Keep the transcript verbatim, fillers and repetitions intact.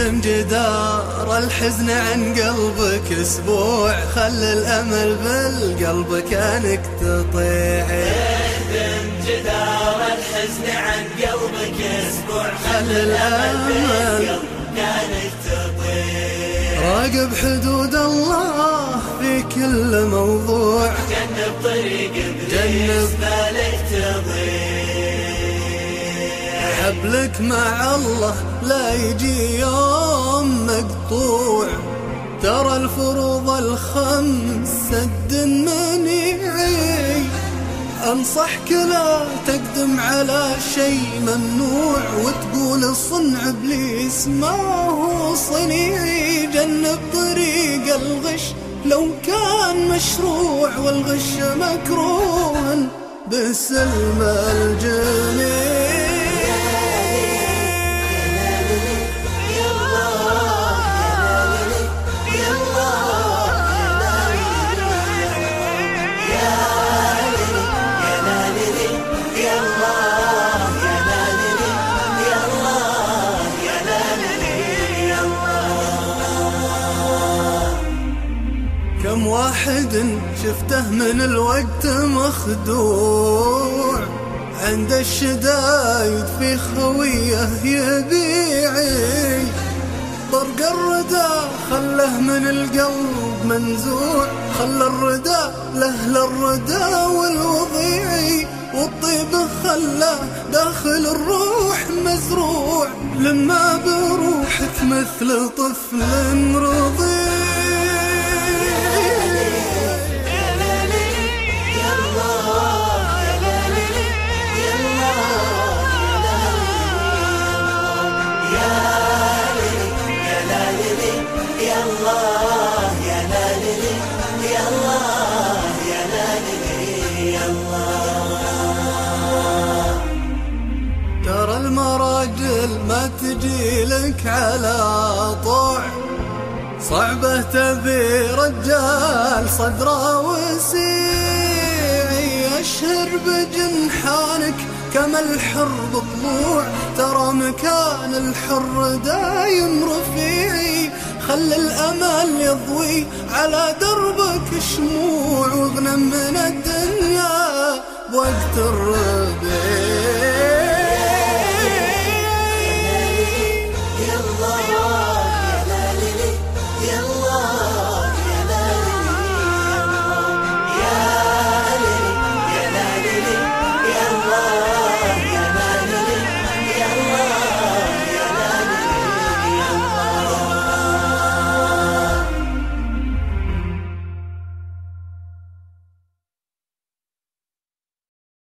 اهدم جدار الحزن عن قلبك اسبوع، خل الامل بالقلب كانك تطيع. اهدم جدار الحزن عن قلبك اسبوع، خل الامل بالقلب كانك تطيع. راقب حدود الله في كل موضوع، جنب طريق ابليس ما لك تضيع. حبلك مع الله لا يجي يوم مقطوع، ترى الفروض الخمس سد منيعي. انصحك لا تقدم على شيء ممنوع، وتقول صنع ابليس ما هو صنيعي. جنب طريق الغش لو كان مشروع، والغش مكروه بسلم الجميع. كم واحد شفته من الوقت مخدوع، عند الشدايد في خويه يبيعي. طرق الردى خله من القلب منزوع، خلى الردى لأهل الردى والوضيعي. والطيب خلاه داخل الروح مزروع، لما بروحك مثل طفل رضيع. ترى المراجل ما تجي لك على طوع، صعبة تبي رجال صدره وسيعي. أشهر بجنحانك كما الحر بطلوع، ترى مكان الحر دايم رفيعي. خل الأمل يضوي على دربك شموع، واغنم من الدنيا بوقت الرضا.